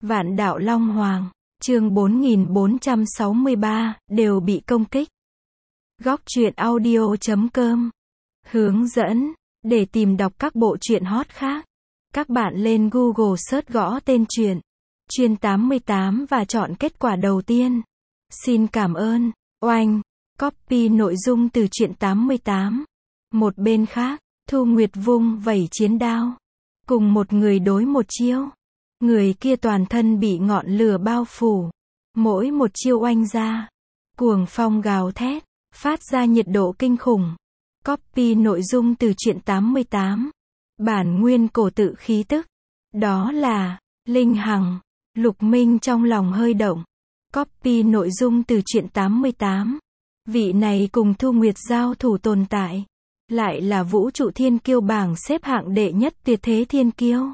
Vạn đạo Long Hoàng, chương 4463, đều bị công kích. Góc truyện audio.com hướng dẫn, để tìm đọc các bộ truyện hot khác. Các bạn lên Google search gõ tên truyện, Chuyên 88 và chọn kết quả đầu tiên. Xin cảm ơn, oanh, copy nội dung từ truyện 88. Một bên khác, Thu Nguyệt vung vẩy chiến đao. Cùng một người đối một chiêu. Người kia toàn thân bị ngọn lửa bao phủ. Mỗi một chiêu oanh ra, cuồng phong gào thét, phát ra nhiệt độ kinh khủng. Copy nội dung từ truyện 88. Bản nguyên cổ tự khí tức. Đó là Linh Hằng. Lục Minh trong lòng hơi động. Copy nội dung từ truyện 88. Vị này cùng Thu Nguyệt giao thủ tồn tại, lại là vũ trụ thiên kiêu bảng xếp hạng đệ nhất tuyệt thế thiên kiêu.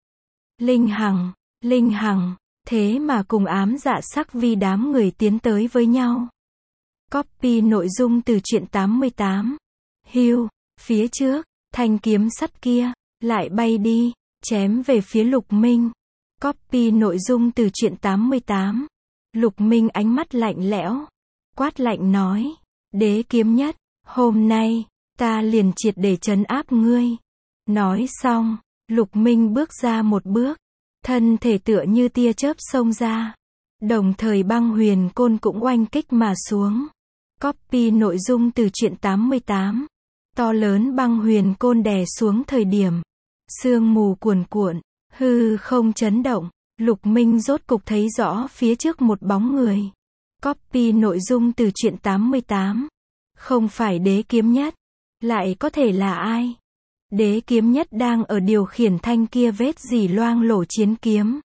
Linh Hằng, thế mà cùng ám dạ sắc vi đám người tiến tới với nhau. Copy nội dung từ truyện 88. Hưu, phía trước, thanh kiếm sắt kia, lại bay đi, chém về phía Lục Minh. Copy nội dung từ truyện 88. Lục Minh ánh mắt lạnh lẽo, quát lạnh nói, đế kiếm nhất, hôm nay, ta liền triệt để trấn áp ngươi. Nói xong, Lục Minh bước ra một bước, thân thể tựa như tia chớp xông ra. Đồng thời băng huyền côn cũng oanh kích mà xuống. Copy nội dung từ truyện 88. To lớn băng huyền côn đè xuống thời điểm, sương mù cuồn cuộn, hư không chấn động. Lục Minh rốt cục thấy rõ phía trước một bóng người. Copy nội dung từ truyện 88. Không phải đế kiếm nhất, lại có thể là ai? Đế kiếm nhất đang ở điều khiển thanh kia vết dỉ loang lổ chiến kiếm.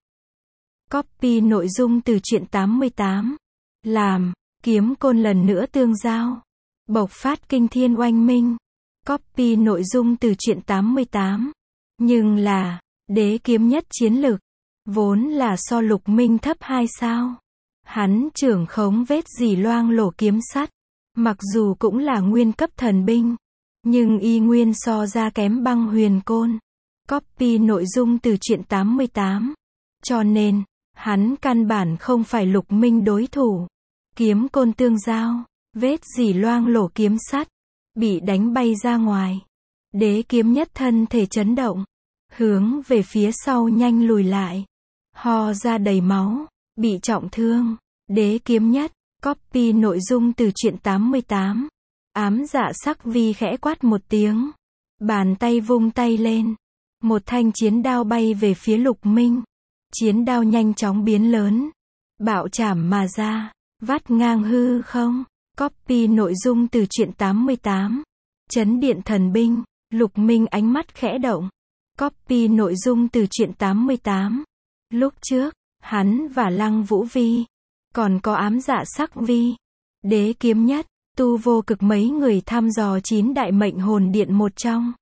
Copy nội dung từ truyện 88. Làm, kiếm côn lần nữa tương giao, bộc phát kinh thiên oanh minh. Copy nội dung từ truyện 88. Nhưng là, đế kiếm nhất chiến lực, vốn là so Lục Minh thấp 2 sao. Hắn trưởng khống vết dỉ loang lổ kiếm sắt, mặc dù cũng là nguyên cấp thần binh, nhưng y nguyên so ra kém băng huyền côn. Copy nội dung từ truyện 88. Cho nên, hắn căn bản không phải Lục Minh đối thủ. Kiếm côn tương giao, vết dỉ loang lổ kiếm sắt, bị đánh bay ra ngoài. Đế kiếm nhất thân thể chấn động, hướng về phía sau nhanh lùi lại, ho ra đầy máu, bị trọng thương. Đế kiếm nhất, copy nội dung từ truyện 88. Ám dạ sắc vi khẽ quát một tiếng, bàn tay vung tay lên, một thanh chiến đao bay về phía Lục Minh. Chiến đao nhanh chóng biến lớn, bạo chảm mà ra, vắt ngang hư không. Copy nội dung từ truyện 88. Chấn điện thần binh. Lục Minh ánh mắt khẽ động. Copy nội dung từ truyện 88. Lúc trước, hắn và Lăng Vũ Vi, còn có ám dạ sắc vi, đế kiếm nhất, tu vô cực mấy người thăm dò 9 đại mệnh hồn điện một trong.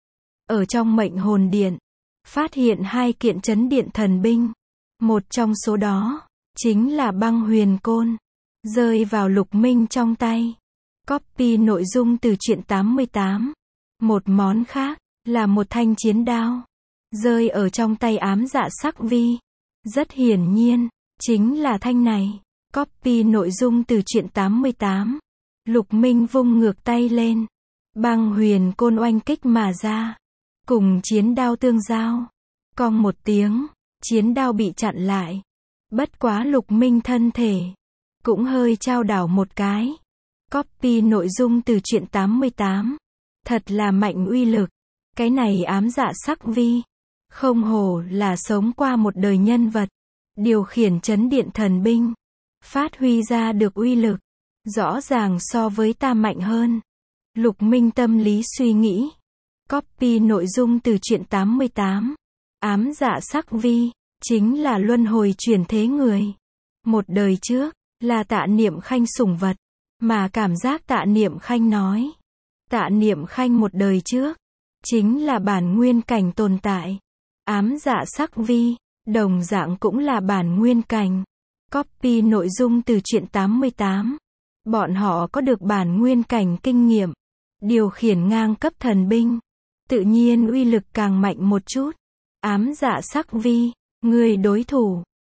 Ở trong mệnh hồn điện, phát hiện 2 kiện chấn điện thần binh. Một trong số đó, chính là băng huyền côn, rơi vào Lục Minh trong tay. Copy nội dung từ truyện 88. Một món khác, là một thanh chiến đao, rơi ở trong tay ám dạ sắc vi. Rất hiển nhiên, chính là thanh này. Copy nội dung từ truyện 88. Lục Minh vung ngược tay lên, băng huyền côn oanh kích mà ra, cùng chiến đao tương giao. Cong một tiếng, chiến đao bị chặn lại. Bất quá Lục Minh thân thể cũng hơi chao đảo một cái. Copy nội dung từ truyện 88. Thật là mạnh uy lực. Cái này ám dạ sắc vi, không hổ là sống qua một đời nhân vật, điều khiển chấn điện thần binh, phát huy ra được uy lực, rõ ràng so với ta mạnh hơn. Lục Minh tâm lý suy nghĩ. Copy nội dung từ truyện 88. Ám dạ sắc vi, chính là luân hồi chuyển thế người. Một đời trước, là Tạ Niệm Khanh sủng vật, mà cảm giác Tạ Niệm Khanh nói. Tạ Niệm Khanh một đời trước, chính là bản nguyên cảnh tồn tại. Ám dạ sắc vi, đồng dạng cũng là bản nguyên cảnh. Copy nội dung từ truyện 88. Bọn họ có được bản nguyên cảnh kinh nghiệm, điều khiển ngang cấp thần binh, tự nhiên uy lực càng mạnh một chút. Ám dạ sắc vi, người đối thủ,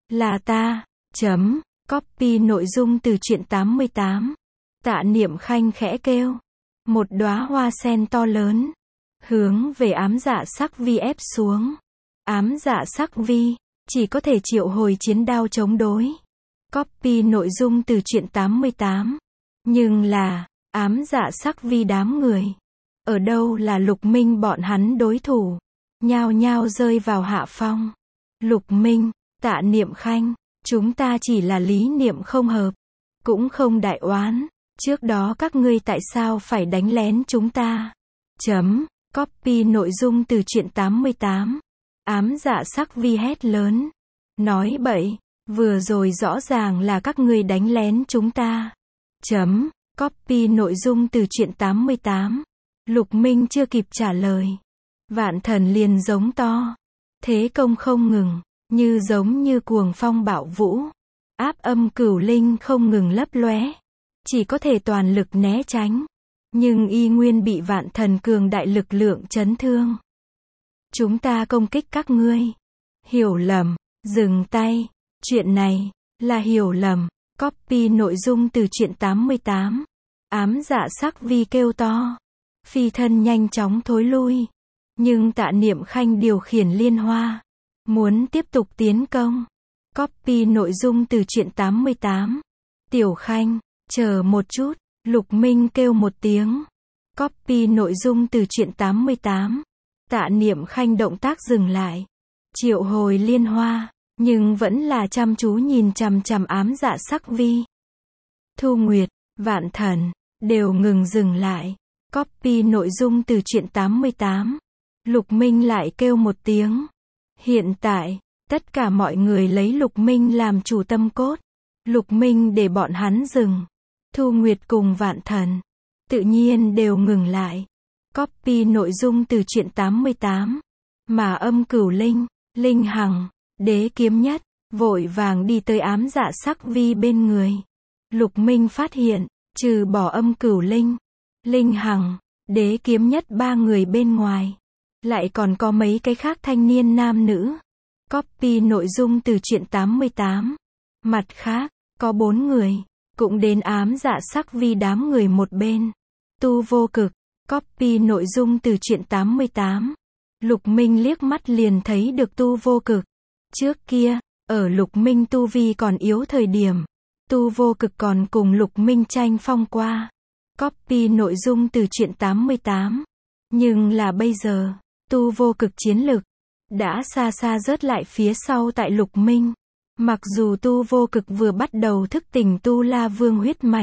Là ta. Copy nội dung từ truyện 88. Tạ Niệm Khanh khẽ kêu. Một đóa hoa sen to lớn. Hướng về ám dạ sắc vi ép xuống. Ám dạ sắc vi. Chỉ có thể triệu hồi chiến đao chống đối. Copy nội dung từ truyện 88. Nhưng là, ám dạ sắc vi đám người. Ở đâu là Lục Minh bọn hắn đối thủ. Nhao nhao rơi vào hạ phong. Lục Minh, Tạ Niệm Khanh. Chúng ta chỉ là lý niệm không hợp. Cũng không đại oán. Trước đó các ngươi tại sao phải đánh lén chúng ta? Copy nội dung từ truyện 88. Ám dạ sắc vi hét lớn. Nói bậy, vừa rồi rõ ràng là các ngươi đánh lén chúng ta. Copy nội dung từ truyện 88. Lục Minh chưa kịp trả lời. Vạn Thần liền giống to. Thế công không ngừng, giống như cuồng phong bạo vũ. Áp âm cửu linh không ngừng lấp lóe. Chỉ có thể toàn lực né tránh. Nhưng y nguyên bị Vạn Thần cường đại lực lượng chấn thương. Chúng ta công kích các ngươi. Hiểu lầm, dừng tay. Chuyện này, là hiểu lầm. Copy nội dung từ truyện 88. Ám dạ sắc vi kêu to. Phi thân nhanh chóng thối lui. Nhưng Tạ Niệm Khanh điều khiển liên hoa. Muốn tiếp tục tiến công. Copy nội dung từ truyện 88. Tiểu Khanh, chờ một chút. Lục Minh kêu một tiếng. Copy nội dung từ truyện 88. Tạ Niệm Khanh động tác dừng lại. Triệu hồi liên hoa. Nhưng vẫn là chăm chú nhìn chằm chằm ám dạ sắc vi. Thu Nguyệt, Vạn Thần, đều ngừng dừng lại. Copy nội dung từ truyện 88. Lục Minh lại kêu một tiếng. Hiện tại, tất cả mọi người lấy Lục Minh làm chủ tâm cốt. Lục Minh để bọn hắn dừng. Thu Nguyệt cùng Vạn Thần, tự nhiên đều ngừng lại. Copy nội dung từ truyện 88. Mà âm cửu linh, Linh Hằng, Đế Kiếm Nhất, vội vàng đi tới ám dạ sắc vi bên người. Lục Minh phát hiện, trừ bỏ âm cửu linh, Linh Hằng, Đế Kiếm Nhất ba người bên ngoài. Lại còn có mấy cái khác thanh niên nam nữ. Copy nội dung từ truyện 88. Mặt khác, có 4 người, cũng đến ám dạ sắc vi đám người một bên. Tu Vô Cực. Copy nội dung từ truyện 88. Lục Minh liếc mắt liền thấy được Tu Vô Cực. Trước kia, ở Lục Minh tu vi còn yếu thời điểm, Tu Vô Cực còn cùng Lục Minh tranh phong qua. Copy nội dung từ truyện 88. Nhưng là bây giờ, Tu Vô Cực chiến lực đã xa xa rớt lại phía sau tại Lục Minh. Mặc dù Tu Vô Cực vừa bắt đầu thức tỉnh Tu La Vương huyết mạch,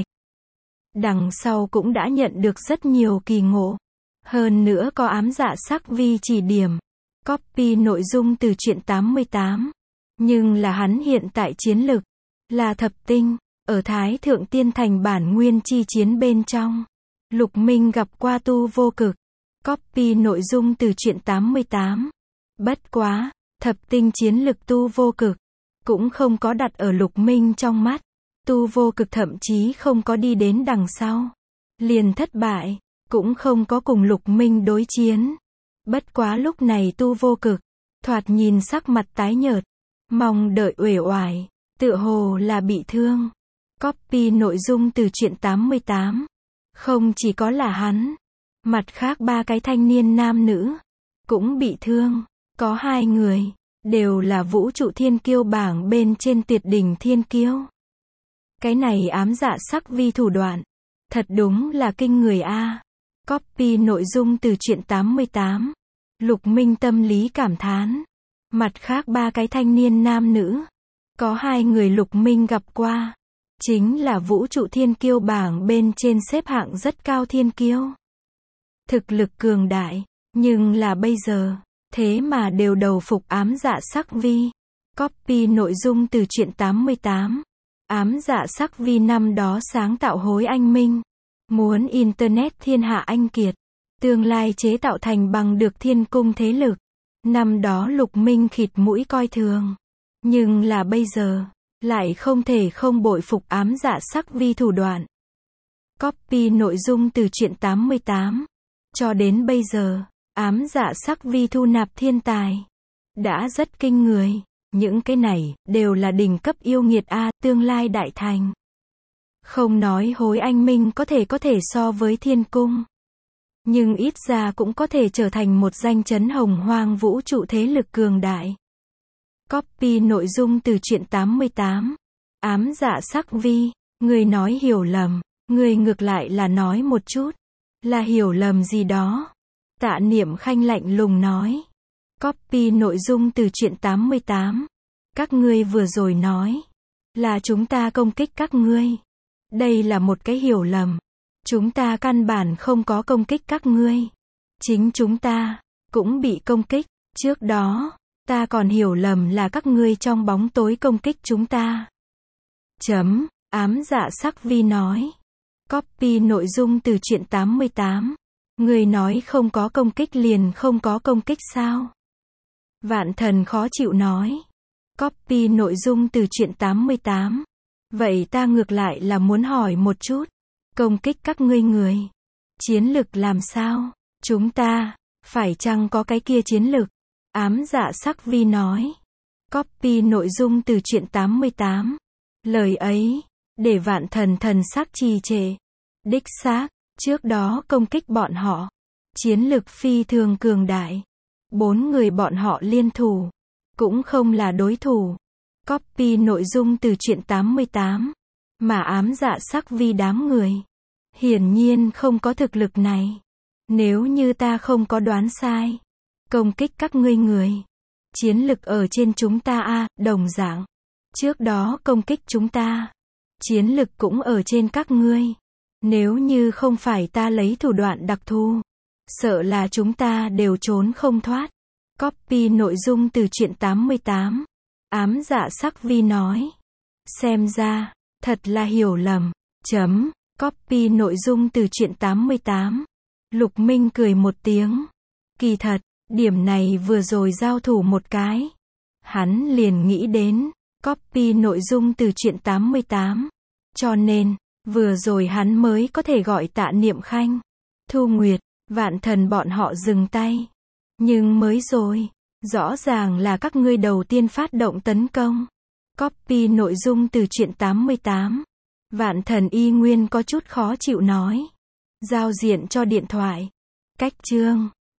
đằng sau cũng đã nhận được rất nhiều kỳ ngộ. Hơn nữa có ám dạ sắc vi chỉ điểm. Copy nội dung từ truyện 88. Nhưng là hắn hiện tại chiến lực là thập tinh. Ở Thái Thượng Tiên Thành bản nguyên chi chiến bên trong, Lục Minh gặp qua Tu Vô Cực. Copy nội dung từ truyện 88. Bất quá, thập tinh chiến lực Tu Vô Cực cũng không có đặt ở Lục Minh trong mắt. Tu Vô Cực thậm chí không có đi đến đằng sau, liền thất bại, cũng không có cùng Lục Minh đối chiến. Bất quá lúc này Tu Vô Cực thoạt nhìn sắc mặt tái nhợt, mong đợi uể oải, tựa hồ là bị thương. Copy nội dung từ truyện 88. Không chỉ có là hắn, mặt khác ba cái thanh niên nam nữ cũng bị thương. Có 2 người đều là vũ trụ thiên kiêu bảng bên trên tuyệt đỉnh thiên kiêu. Cái này ám dạ sắc vi thủ đoạn, thật đúng là kinh người a. Copy nội dung từ truyện 88. Lục Minh tâm lý cảm thán. Mặt khác ba cái thanh niên nam nữ, có 2 người Lục Minh gặp qua, chính là vũ trụ thiên kiêu bảng bên trên xếp hạng rất cao thiên kiêu. Thực lực cường đại, nhưng là bây giờ, thế mà đều đầu phục ám dạ sắc vi. Copy nội dung từ truyện 88. Ám dạ sắc vi năm đó sáng tạo hối anh minh, muốn Internet thiên hạ anh kiệt, tương lai chế tạo thành bằng được thiên cung thế lực. Năm đó Lục Minh khịt mũi coi thường, nhưng là bây giờ, lại không thể không bội phục ám dạ sắc vi thủ đoạn. Copy nội dung từ truyện 88. Cho đến bây giờ, ám dạ sắc vi thu nạp thiên tài đã rất kinh người. Những cái này, đều là đỉnh cấp yêu nghiệt a, tương lai đại thành. Không nói hối anh minh có thể so với thiên cung. Nhưng ít ra cũng có thể trở thành một danh chấn hồng hoang vũ trụ thế lực cường đại. Copy nội dung từ truyện 88. Ám dạ sắc vi, người nói hiểu lầm, người ngược lại là nói một chút. Là hiểu lầm gì đó? Tạ Niệm Khanh lạnh lùng nói. Copy nội dung từ truyện 88. Các ngươi vừa rồi nói là chúng ta công kích các ngươi. Đây là một cái hiểu lầm. Chúng ta căn bản không có công kích các ngươi. Chính chúng ta cũng bị công kích. Trước đó, ta còn hiểu lầm là các ngươi trong bóng tối công kích chúng ta. Ám dạ sắc vi nói. Copy nội dung từ truyện 88. Người nói không có công kích liền không có công kích sao? Vạn Thần khó chịu nói. Copy nội dung từ truyện 88. Vậy ta ngược lại là muốn hỏi một chút. Công kích các ngươi người. Chiến lực làm sao? Chúng ta, phải chăng có cái kia chiến lực? Ám dạ sắc vi nói. Copy nội dung từ truyện 88. Lời ấy, để Vạn Thần thần sắc trì trệ. Đích xác, trước đó công kích bọn họ. Chiến lực phi thường cường đại. 4 người bọn họ liên thủ. Cũng không là đối thủ. Copy nội dung từ truyện 88. Mà ám dạ sắc vi đám người. Hiển nhiên không có thực lực này. Nếu như ta không có đoán sai. Công kích các ngươi người. Chiến lực ở trên chúng ta a, đồng dạng. Trước đó công kích chúng ta. Chiến lực cũng ở trên các ngươi. Nếu như không phải ta lấy thủ đoạn đặc thù. Sợ là chúng ta đều trốn không thoát. Copy nội dung từ truyện 88. Ám dạ sắc vi nói. Xem ra, thật là hiểu lầm. Copy nội dung từ truyện 88. Lục Minh cười một tiếng. Kỳ thật, điểm này vừa rồi giao thủ một cái. Hắn liền nghĩ đến. Copy nội dung từ truyện 88. Cho nên, vừa rồi hắn mới có thể gọi Tạ Niệm Khanh, Thu Nguyệt, Vạn Thần bọn họ dừng tay. Nhưng mới rồi, rõ ràng là các ngươi đầu tiên phát động tấn công. Copy nội dung từ truyện 88. Vạn Thần y nguyên có chút khó chịu nói. Giao diện cho điện thoại. Cách chương.